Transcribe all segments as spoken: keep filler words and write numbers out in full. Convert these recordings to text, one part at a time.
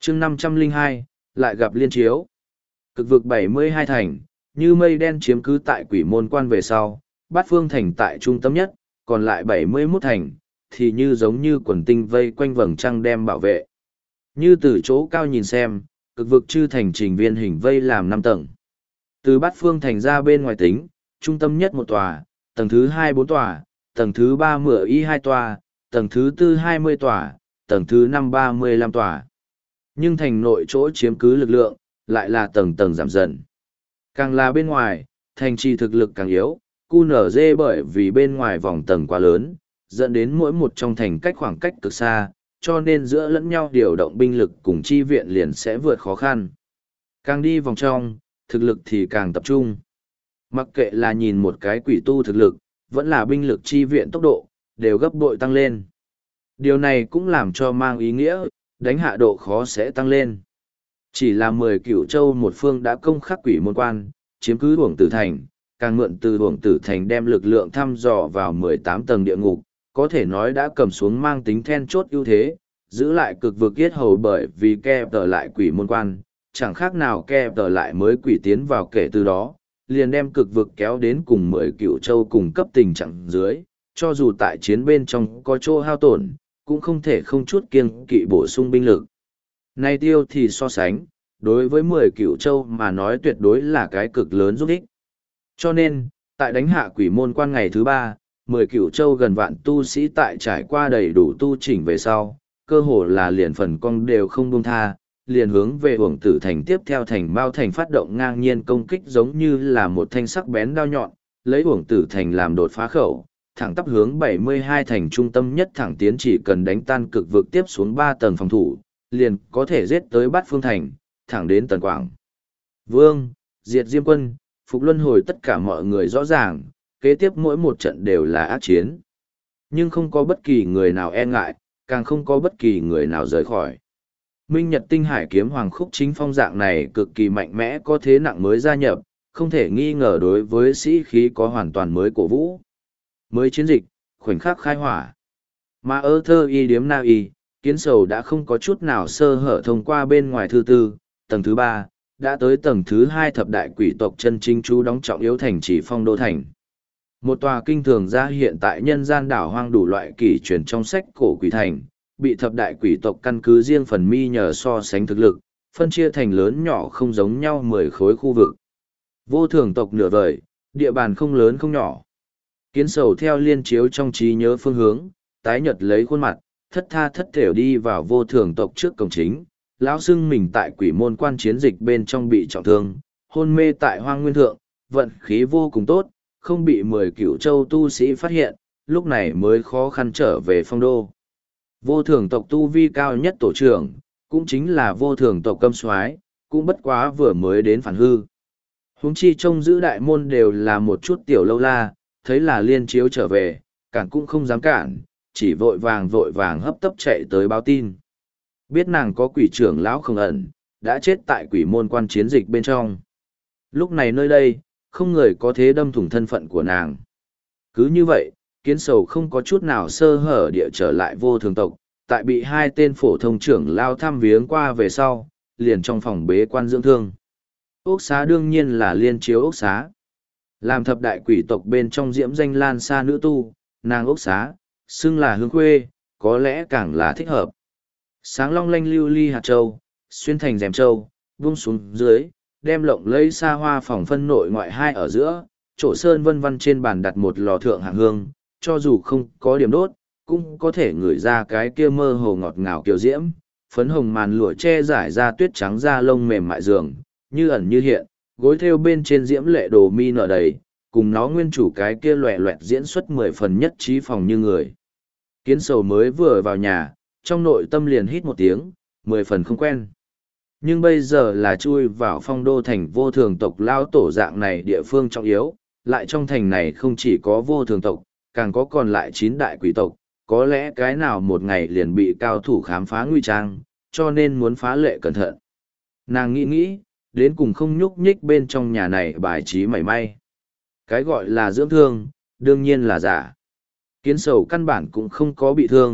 chương năm trăm lẻ hai, lại gặp liên chiếu. Cực vực bảy mươi hai thành, như mây đen chiếm cứ tại quỷ môn quan về sau, bát phương thành tại trung tâm nhất, còn lại bảy mươi mốt thành, thì như giống như quần tinh vây quanh vầng trăng đem bảo vệ. Như từ chỗ cao nhìn xem, cực vực chư thành trình viên hình vây làm năm tầng. Từ bát phương thành ra bên ngoài tính, trung tâm nhất một tòa, tầng thứ hai bốn tòa, tầng thứ ba mửa y hai tòa, tầng thứ tư hai mươi tòa, tầng thứ năm ba mươi lăm tòa. Nhưng thành nội chỗ chiếm cứ lực lượng, lại là tầng tầng giảm dần. Càng là bên ngoài, thành trì thực lực càng yếu, cu nở dê bởi vì bên ngoài vòng tầng quá lớn, dẫn đến mỗi một trong thành cách khoảng cách cực xa, cho nên giữa lẫn nhau điều động binh lực cùng chi viện liền sẽ vượt khó khăn. Càng đi vòng trong, thực lực thì càng tập trung. Mặc kệ là nhìn một cái quỷ tu thực lực, vẫn là binh lực chi viện tốc độ, đều gấp bội tăng lên. Điều này cũng làm cho mang ý nghĩa, đánh hạ độ khó sẽ tăng lên. Chỉ là mười cửu châu một phương đã công khắc quỷ môn quan, chiếm cứ Uổng Tử Thành, càng mượn từ Uổng Tử Thành đem lực lượng thăm dò vào mười tám tầng địa ngục, có thể nói đã cầm xuống mang tính then chốt ưu thế, giữ lại cực vực yết hầu bởi vì kẹp tờ lại quỷ môn quan, chẳng khác nào kẹp tờ lại mới quỷ tiến vào kể từ đó, liền đem cực vực kéo đến cùng mười cửu châu cùng cấp tình trạng dưới, cho dù tại chiến bên trong có chỗ hao tổn, cũng không thể không chút kiêng kỵ bổ sung binh lực. Nay tiêu thì so sánh, đối với mười cửu châu mà nói tuyệt đối là cái cực lớn giúp ích. Cho nên, tại đánh hạ quỷ môn quan ngày thứ ba, mười cửu châu gần vạn tu sĩ tại trải qua đầy đủ tu chỉnh về sau, cơ hồ là liền phần cong đều không buông tha, liền hướng về Uổng Tử Thành tiếp theo thành Mao Thành phát động ngang nhiên công kích giống như là một thanh sắc bén đao nhọn, lấy Uổng Tử Thành làm đột phá khẩu, thẳng tắp hướng bảy mươi hai thành trung tâm nhất thẳng tiến, chỉ cần đánh tan cực vực tiếp xuống ba tầng phòng thủ, liền có thể giết tới Bát Phương Thành, thẳng đến Tần Quảng. Vương, diệt Diêm Quân, Phục Luân Hồi tất cả mọi người rõ ràng, kế tiếp mỗi một trận đều là ác chiến. Nhưng không có bất kỳ người nào e ngại, càng không có bất kỳ người nào rời khỏi. Minh Nhật Tinh Hải Kiếm Hoàng Khúc Chính Phong dạng này cực kỳ mạnh mẽ có thế nặng mới gia nhập, không thể nghi ngờ đối với sĩ khí có hoàn toàn mới cổ vũ. Mới chiến dịch, khoảnh khắc khai hỏa. Mà ơ thơ y điếm na y, kiến sầu đã không có chút nào sơ hở thông qua bên ngoài thứ tư, tầng thứ ba, đã tới tầng thứ hai thập đại quỷ tộc chân chính chú đóng trọng yếu thành chỉ Phong Đô Thành. Một tòa kinh thường ra hiện tại nhân gian đảo hoang đủ loại kỷ truyền trong sách cổ quỷ thành, bị thập đại quỷ tộc căn cứ riêng phần mi nhờ so sánh thực lực, phân chia thành lớn nhỏ không giống nhau mười khối khu vực. Vô thường tộc nửa vời, địa bàn không lớn không nhỏ. Kiến sầu theo liên chiếu trong trí nhớ phương hướng, tái nhật lấy khuôn mặt, thất tha thất thểu đi vào vô thường tộc trước cổng chính. Lão xưng mình tại quỷ môn quan chiến dịch bên trong bị trọng thương, hôn mê tại hoang nguyên thượng, vận khí vô cùng tốt, không bị mười cửu châu tu sĩ phát hiện, lúc này mới khó khăn trở về Phong Đô. Vô thường tộc tu vi cao nhất tổ trưởng, cũng chính là vô thường tộc Câm Soái, cũng bất quá vừa mới đến phản hư. Huống chi trông giữ đại môn đều là một chút tiểu lâu la, thấy là liên chiếu trở về, cản cũng không dám cản, chỉ vội vàng vội vàng hấp tấp chạy tới báo tin. Biết nàng có quỷ trưởng lão không ẩn, đã chết tại quỷ môn quan chiến dịch bên trong. Lúc này nơi đây, không người có thế đâm thủng thân phận của nàng. Cứ như vậy, kiến sầu không có chút nào sơ hở địa trở lại vô thường tộc, tại bị hai tên phổ thông trưởng lao thăm viếng qua về sau, liền trong phòng bế quan dưỡng thương. Ốc xá đương nhiên là liên chiếu ốc xá. Làm thập đại quỷ tộc bên trong diễm danh lan xa nữ tu, nàng ốc xá, xưng là hương khuê, có lẽ càng là thích hợp. Sáng long lanh lưu ly hạt châu, xuyên thành rèm châu, vung xuống dưới, đem lộng lấy xa hoa phòng phân nội ngoại hai ở giữa, chỗ sơn vân vân trên bàn đặt một lò thượng hạng hương, cho dù không có điểm đốt, cũng có thể ngửi ra cái kia mơ hồ ngọt ngào kiều diễm, phấn hồng màn lụa che giải ra tuyết trắng da lông mềm mại giường, như ẩn như hiện, gối thêu bên trên diễm lệ đồ mi nở đầy, cùng nó nguyên chủ cái kia loẹ loẹt diễn xuất mười phần nhất trí phòng như người. Kiến sầu mới vừa vào nhà, trong nội tâm liền hít một tiếng, mười phần không quen. Nhưng bây giờ là chui vào Phong Đô thành vô thường tộc lao tổ dạng này địa phương trọng yếu, lại trong thành này không chỉ có vô thường tộc, càng có còn lại chín đại quỷ tộc, có lẽ cái nào một ngày liền bị cao thủ khám phá nguy trang, cho nên muốn phá lệ cẩn thận. Nàng nghĩ nghĩ, đến cùng không nhúc nhích bên trong nhà này bài trí mảy may. Cái gọi là dưỡng thương, đương nhiên là giả. Kiến sầu căn bản cũng không có bị thương,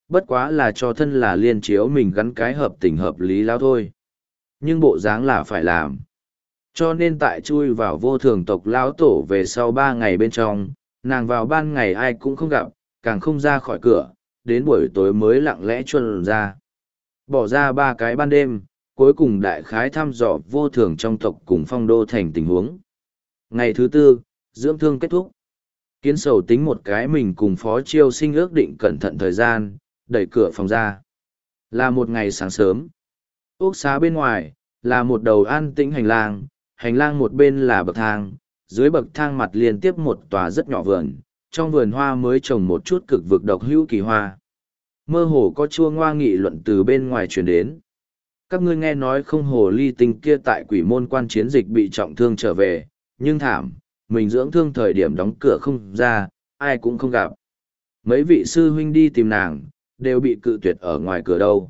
Bất quá là cho thân là liên chiếu mình gắn cái hợp tình hợp lý lao thôi. Nhưng bộ dáng là phải làm. Cho nên tại chui vào vô thường tộc lão tổ về sau ba ngày bên trong, nàng vào ban ngày ai cũng không gặp, càng không ra khỏi cửa, đến buổi tối mới lặng lẽ chuồn ra. Bỏ ra ba cái ban đêm, cuối cùng đại khái thăm dò vô thường trong tộc cùng phong đô thành tình huống. Ngày thứ tư, dưỡng thương kết thúc. Kiến sầu tính một cái mình cùng phó chiêu sinh ước định cẩn thận thời gian, đẩy cửa phòng ra. Là một ngày sáng sớm. Ốc xá bên ngoài, là một đầu an tĩnh hành lang, hành lang một bên là bậc thang, dưới bậc thang mặt liên tiếp một tòa rất nhỏ vườn, trong vườn hoa mới trồng một chút cực vực độc hữu kỳ hoa. Mơ hồ có chua ngoa nghị luận từ bên ngoài truyền đến. Các ngươi nghe nói không hồ ly tinh kia tại quỷ môn quan chiến dịch bị trọng thương trở về, nhưng thảm, mình dưỡng thương thời điểm đóng cửa không ra, ai cũng không gặp. Mấy vị sư huynh đi tìm nàng, đều bị cự tuyệt ở ngoài cửa đâu.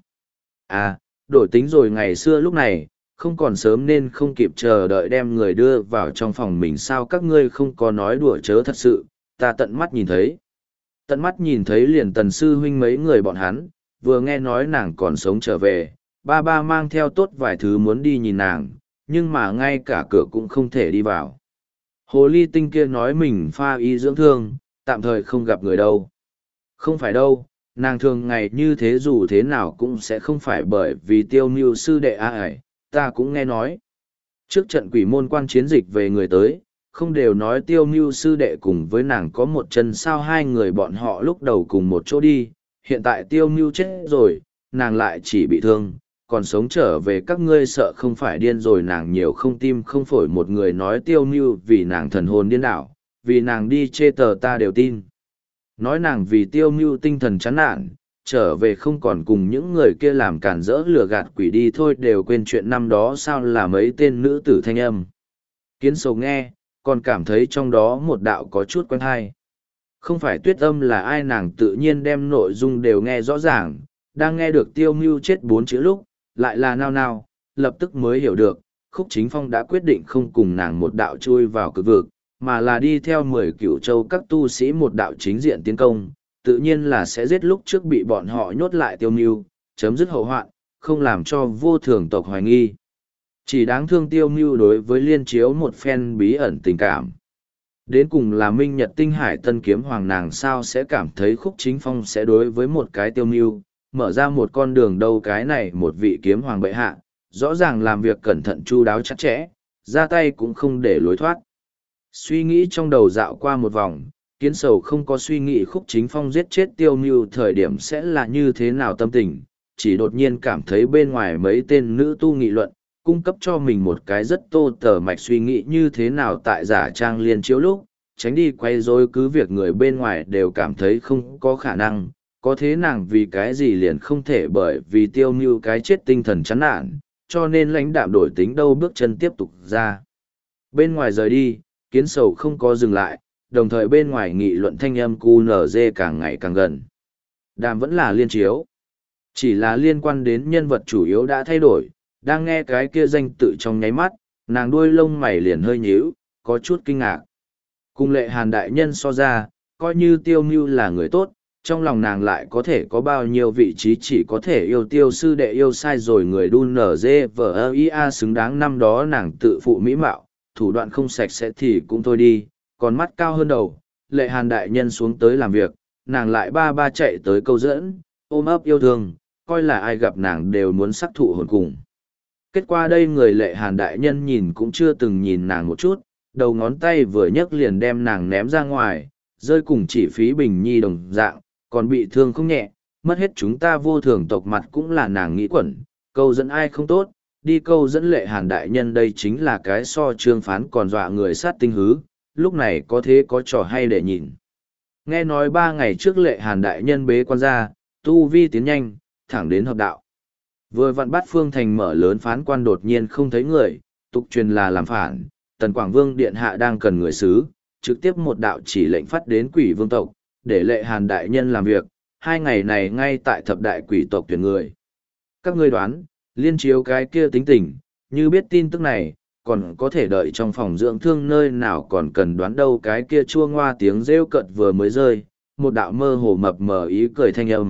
À, đổi tính rồi ngày xưa lúc này, không còn sớm nên không kịp chờ đợi đem người đưa vào trong phòng mình sao các ngươi không có nói đùa chớ thật sự, ta tận mắt nhìn thấy. Tận mắt nhìn thấy liền tần sư huynh mấy người bọn hắn, vừa nghe nói nàng còn sống trở về, ba ba mang theo tốt vài thứ muốn đi nhìn nàng, nhưng mà ngay cả cửa cũng không thể đi vào. Hồ ly tinh kia nói mình pha y dưỡng thương, tạm thời không gặp người đâu. Không phải đâu, nàng thường ngày như thế dù thế nào cũng sẽ không phải bởi vì tiêu mưu sư đệ a ải, ta cũng nghe nói. Trước trận quỷ môn quan chiến dịch về người tới, không đều nói tiêu mưu sư đệ cùng với nàng có một chân sao hai người bọn họ lúc đầu cùng một chỗ đi, hiện tại tiêu mưu chết rồi, nàng lại chỉ bị thương, còn sống trở về các ngươi sợ không phải điên rồi nàng nhiều không tim không phổi một người nói tiêu mưu vì nàng thần hồn điên đảo, vì nàng đi chê tờ ta đều tin. Nói nàng vì tiêu mưu tinh thần chán nản, trở về không còn cùng những người kia làm cản rỡ lừa gạt quỷ đi thôi đều quên chuyện năm đó sao là mấy tên nữ tử thanh âm. Kiến sầu nghe, còn cảm thấy trong đó một đạo có chút quen hay. Không phải tuyết âm là ai nàng tự nhiên đem nội dung đều nghe rõ ràng, đang nghe được tiêu mưu chết bốn chữ lúc, lại là nao nao, lập tức mới hiểu được, Khúc Chính Phong đã quyết định không cùng nàng một đạo chui vào cực vực, mà là đi theo mười cửu châu các tu sĩ một đạo chính diện tiến công, tự nhiên là sẽ giết lúc trước bị bọn họ nhốt lại tiêu mưu, chấm dứt hậu hoạn, không làm cho vô thường tộc hoài nghi. Chỉ đáng thương tiêu mưu đối với liên chiếu một phen bí ẩn tình cảm. Đến cùng là minh nhật tinh hải tân kiếm hoàng nàng sao sẽ cảm thấy Khúc Chính Phong sẽ đối với một cái tiêu mưu, mở ra một con đường đâu cái này một vị kiếm hoàng bệ hạ, rõ ràng làm việc cẩn thận chu đáo chặt chẽ, ra tay cũng không để lối thoát. Suy nghĩ trong đầu dạo qua một vòng, Kiến sầu không có suy nghĩ Khúc Chính Phong giết chết tiêu mưu thời điểm sẽ là như thế nào tâm tình, chỉ đột nhiên cảm thấy bên ngoài mấy tên nữ tu nghị luận, cung cấp cho mình một cái rất tô tờ mạch suy nghĩ như thế nào tại giả trang liên chiếu lúc, tránh đi quay rối cứ việc người bên ngoài đều cảm thấy không có khả năng, có thế nàng vì cái gì liền không thể bởi vì tiêu mưu cái chết tinh thần chán nản, cho nên lãnh đạm đổi tính đâu bước chân tiếp tục ra. Bên ngoài rời đi, Kiến sầu không có dừng lại, đồng thời bên ngoài nghị luận thanh âm cu nở dê càng ngày càng gần. Đàm vẫn là liên chiếu. Chỉ là liên quan đến nhân vật chủ yếu đã thay đổi, đang nghe cái kia danh tự trong nháy mắt, nàng đuôi lông mày liền hơi nhíu, có chút kinh ngạc. Cùng Lệ Hàn đại nhân so ra, coi như tiêu mưu là người tốt, trong lòng nàng lại có thể có bao nhiêu vị trí chỉ có thể yêu tiêu sư đệ yêu sai rồi người đun nở dê vờ ơ ia xứng đáng năm đó nàng tự phụ mỹ mạo, thủ đoạn không sạch sẽ thì cũng thôi đi, còn mắt cao hơn đầu, Lệ Hàn đại nhân xuống tới làm việc, nàng lại ba ba chạy tới câu dẫn, ôm ấp yêu thương, coi là ai gặp nàng đều muốn sắc thụ hồn cùng. Kết quả đây người Lệ Hàn đại nhân nhìn cũng chưa từng nhìn nàng một chút, đầu ngón tay vừa nhấc liền đem nàng ném ra ngoài, rơi cùng chỉ phí bình nhi đồng dạng, còn bị thương không nhẹ, mất hết chúng ta vô thường tộc mặt cũng là nàng nghĩ quẩn, câu dẫn ai không tốt, đi câu dẫn Lệ Hàn đại nhân đây chính là cái so trương phán còn dọa người sát tinh hứ, lúc này có thế có trò hay để nhìn. Nghe nói ba ngày trước Lệ Hàn đại nhân bế quan ra, tu vi tiến nhanh, thẳng đến hợp đạo. Vừa vặn bắt Phương Thành mở lớn phán quan đột nhiên không thấy người, tục truyền là làm phản, Tần Quảng Vương Điện Hạ đang cần người xứ, trực tiếp một đạo chỉ lệnh phát đến quỷ vương tộc, để Lệ Hàn đại nhân làm việc, hai ngày này ngay tại thập đại quỷ tộc tuyển người. Các ngươi đoán, liên chiếu cái kia tính tình, như biết tin tức này, còn có thể đợi trong phòng dưỡng thương nơi nào còn cần đoán đâu cái kia chua ngoa tiếng rêu cợt vừa mới rơi, một đạo mơ hồ mập mờ ý cười thanh âm,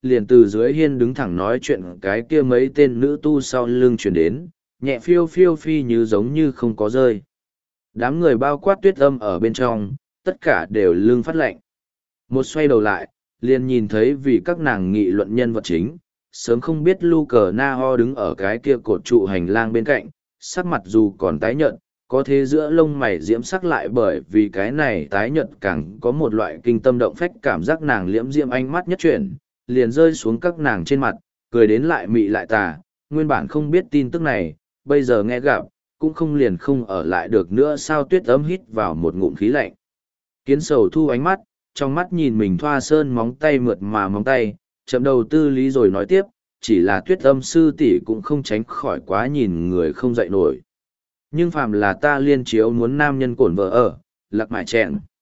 liền từ dưới hiên đứng thẳng nói chuyện cái kia mấy tên nữ tu sau lưng chuyển đến, nhẹ phiêu phiêu phi như giống như không có rơi. Đám người bao quát tuyết âm ở bên trong, tất cả đều lưng phát lạnh. Một xoay đầu lại, liền nhìn thấy vì các nàng nghị luận nhân vật chính, sớm không biết Lu Cờ Na Ho đứng ở cái kia cột trụ hành lang bên cạnh, sắc mặt dù còn tái nhợt, có thế giữa lông mày diễm sắc lại bởi vì cái này tái nhợt càng có một loại kinh tâm động phách cảm giác nàng liễm diễm ánh mắt nhất chuyển, liền rơi xuống các nàng trên mặt, cười đến lại mị lại tà, nguyên bản không biết tin tức này, bây giờ nghe gặp, cũng không liền không ở lại được nữa sao tuyết ấm hít vào một ngụm khí lạnh. Kiến sầu thu ánh mắt, trong mắt nhìn mình thoa sơn móng tay mượt mà móng tay, chậm đầu tư lý rồi nói tiếp, chỉ là tuyết âm sư tỷ cũng không tránh khỏi quá nhìn người không dậy nổi. Nhưng phàm là ta liên chiếu muốn nam nhân cổn vợ ở, lạc mại chẹn.